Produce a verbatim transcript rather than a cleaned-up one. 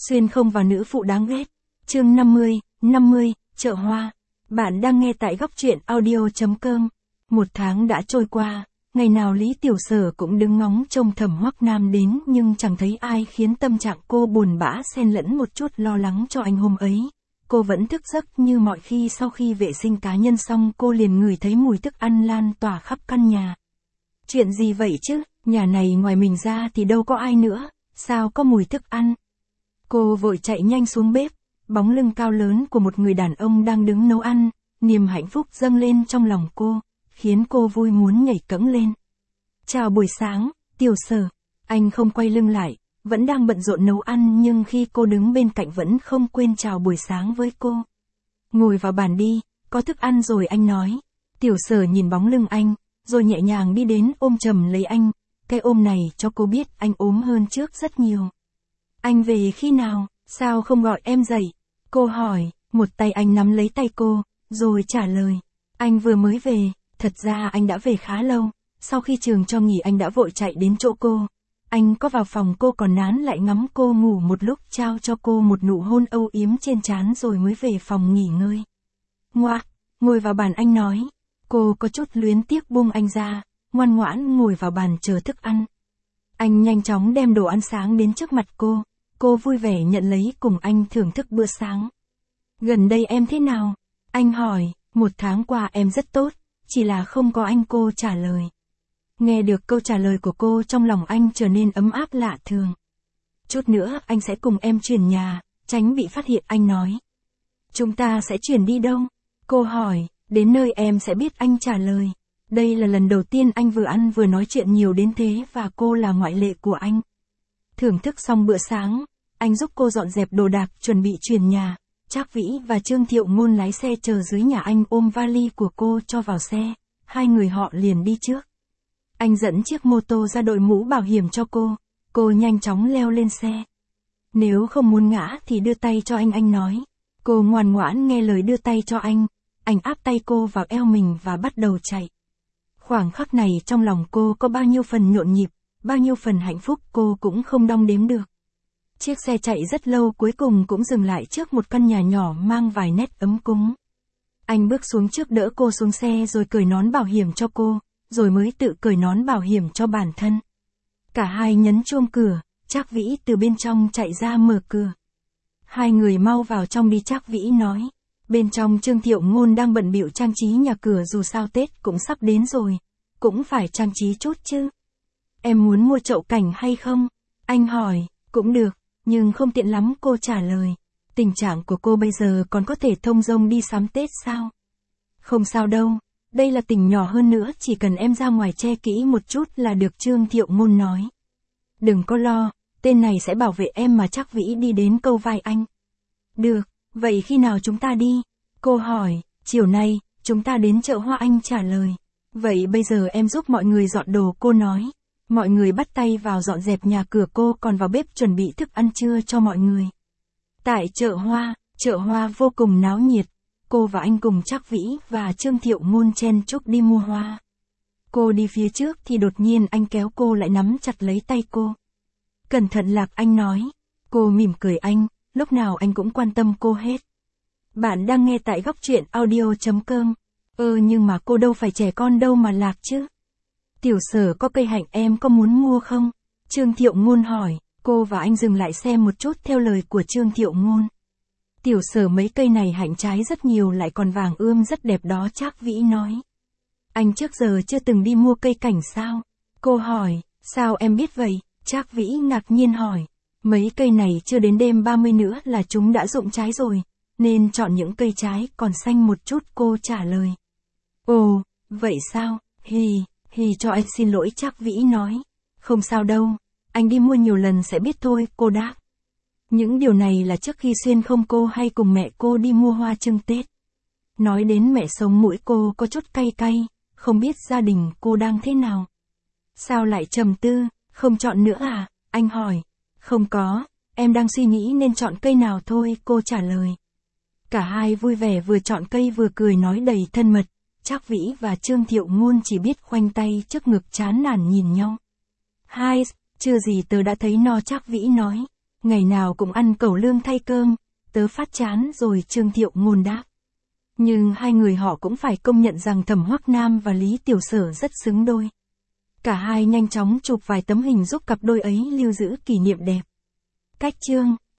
Xuyên không vào nữ phụ đáng ghét. Chương năm mươi, năm mươi, chợ hoa. Bạn đang nghe tại góc truyện audio.com. Một tháng đã trôi qua, ngày nào Lý Tiểu Sở cũng đứng ngóng trông Thẩm Hoắc Nam đến nhưng chẳng thấy ai, khiến tâm trạng cô buồn bã xen lẫn một chút lo lắng cho anh. Hôm ấy, cô vẫn thức giấc như mọi khi. Sau khi vệ sinh cá nhân xong, cô liền ngửi thấy mùi thức ăn lan tỏa khắp căn nhà. Chuyện gì vậy chứ, nhà này ngoài mình ra thì đâu có ai nữa, sao có mùi thức ăn? Cô vội chạy nhanh xuống bếp, bóng lưng cao lớn của một người đàn ông đang đứng nấu ăn, niềm hạnh phúc dâng lên trong lòng cô, khiến cô vui muốn nhảy cẫng lên. Chào buổi sáng, Tiểu Sở. Anh không quay lưng lại, vẫn đang bận rộn nấu ăn nhưng khi cô đứng bên cạnh vẫn không quên chào buổi sáng với cô. Ngồi vào bàn đi, có thức ăn rồi, anh nói. Tiểu Sở nhìn bóng lưng anh, rồi nhẹ nhàng đi đến ôm chầm lấy anh. Cái ôm này cho cô biết anh ốm hơn trước rất nhiều. Anh về khi nào, sao không gọi em dậy? Cô hỏi, một tay anh nắm lấy tay cô, rồi trả lời. Anh vừa mới về, thật ra anh đã về khá lâu. Sau khi trường cho nghỉ anh đã vội chạy đến chỗ cô. Anh có vào phòng cô còn nán lại ngắm cô ngủ một lúc, trao cho cô một nụ hôn âu yếm trên trán rồi mới về phòng nghỉ ngơi. Ngoác, ngồi vào bàn, anh nói. Cô có chút luyến tiếc buông anh ra, ngoan ngoãn ngồi vào bàn chờ thức ăn. Anh nhanh chóng đem đồ ăn sáng đến trước mặt cô. Cô vui vẻ nhận lấy cùng anh thưởng thức bữa sáng. Gần đây em thế nào? Anh hỏi. Một tháng qua em rất tốt, chỉ là không có anh, cô trả lời. Nghe được câu trả lời của cô, trong lòng anh trở nên ấm áp lạ thường. Chút nữa anh sẽ cùng em chuyển nhà, tránh bị phát hiện, anh nói. Chúng ta sẽ chuyển đi đâu? Cô hỏi. Đến nơi em sẽ biết, anh trả lời. Đây là lần đầu tiên anh vừa ăn vừa nói chuyện nhiều đến thế và cô là ngoại lệ của anh. Thưởng thức xong bữa sáng, anh giúp cô dọn dẹp đồ đạc chuẩn bị chuyển nhà. Trác Vĩ và Trương Thiệu Ngôn lái xe chờ dưới nhà anh, ôm vali của cô cho vào xe. Hai người họ liền đi trước. Anh dẫn chiếc mô tô ra đội mũ bảo hiểm cho cô. Cô nhanh chóng leo lên xe. Nếu không muốn ngã thì đưa tay cho anh, anh nói. Cô ngoan ngoãn nghe lời đưa tay cho anh. Anh áp tay cô vào eo mình và bắt đầu chạy. Khoảng khắc này trong lòng cô có bao nhiêu phần nhộn nhịp, bao nhiêu phần hạnh phúc cô cũng không đong đếm được. Chiếc xe chạy rất lâu, cuối cùng cũng dừng lại trước một căn nhà nhỏ mang vài nét ấm cúng. Anh bước xuống trước đỡ cô xuống xe rồi cởi nón bảo hiểm cho cô, rồi mới tự cởi nón bảo hiểm cho bản thân. Cả hai nhấn chuông cửa, Trác Vĩ từ bên trong chạy ra mở cửa. Hai người mau vào trong đi, Trác Vĩ nói. Bên trong Trương Thiệu Ngôn đang bận bịu trang trí nhà cửa, dù sao Tết cũng sắp đến rồi, cũng phải trang trí chút chứ. Em muốn mua chậu cảnh hay không? Anh hỏi. Cũng được, nhưng không tiện lắm, cô trả lời. Tình trạng của cô bây giờ còn có thể thông dong đi sắm Tết sao? Không sao đâu, đây là tỉnh nhỏ, hơn nữa chỉ cần em ra ngoài che kỹ một chút là được, Trương Thiệu Ngôn nói. Đừng có lo, tên này sẽ bảo vệ em mà. Trác Vĩ đi đến câu vai anh. Được, vậy khi nào chúng ta đi? Cô hỏi. Chiều nay, chúng ta đến chợ hoa, anh trả lời. Vậy bây giờ em giúp mọi người dọn đồ, cô nói. Mọi người bắt tay vào dọn dẹp nhà cửa, cô còn vào bếp chuẩn bị thức ăn trưa cho mọi người. Tại chợ hoa, chợ hoa vô cùng náo nhiệt. Cô và anh cùng Trác Vĩ và Trương Thiệu Ngôn chen chúc đi mua hoa. Cô đi phía trước thì đột nhiên anh kéo cô lại, nắm chặt lấy tay cô. Cẩn thận Lạc, anh nói. Cô mỉm cười anh, lúc nào anh cũng quan tâm cô hết. Bạn đang nghe tại góc truyện audio.com. Ơ nhưng mà cô đâu phải trẻ con đâu mà Lạc chứ. Tiểu Sở có cây hạnh, em có muốn mua không? Trương Thiệu Ngôn hỏi. Cô và anh dừng lại xem một chút theo lời của Trương Thiệu Ngôn. Tiểu Sở, mấy cây này hạnh trái rất nhiều, lại còn vàng ươm rất đẹp đó, Trác Vĩ nói. Anh trước giờ chưa từng đi mua cây cảnh sao? Cô hỏi. Sao em biết vậy? Trác Vĩ ngạc nhiên hỏi. Mấy cây này chưa đến đêm ba mươi nữa là chúng đã rụng trái rồi, nên chọn những cây trái còn xanh một chút, cô trả lời. Ồ, vậy sao? Hì, hì cho anh xin lỗi, Trác Vĩ nói. Không sao đâu, anh đi mua nhiều lần sẽ biết thôi, cô đáp. Những điều này là trước khi xuyên không cô hay cùng mẹ cô đi mua hoa trưng Tết. Nói đến mẹ, sống mũi cô có chút cay cay, không biết gia đình cô đang thế nào. Sao lại trầm tư, không chọn nữa à? Anh hỏi. Không có, em đang suy nghĩ nên chọn cây nào thôi, cô trả lời. Cả hai vui vẻ vừa chọn cây vừa cười nói đầy thân mật. Trác Vĩ và Trương Thiệu Ngôn chỉ biết khoanh tay trước ngực chán nản nhìn nhau. Hai, chưa gì tớ đã thấy no, Trác Vĩ nói. Ngày nào cũng ăn cẩu lương thay cơm, tớ phát chán rồi, Trương Thiệu Ngôn đáp. Nhưng hai người họ cũng phải công nhận rằng Thẩm Hoắc Nam và Lý Tiểu Sở rất xứng đôi. Cả hai nhanh chóng chụp vài tấm hình giúp cặp đôi ấy lưu giữ kỷ niệm đẹp. Cách chương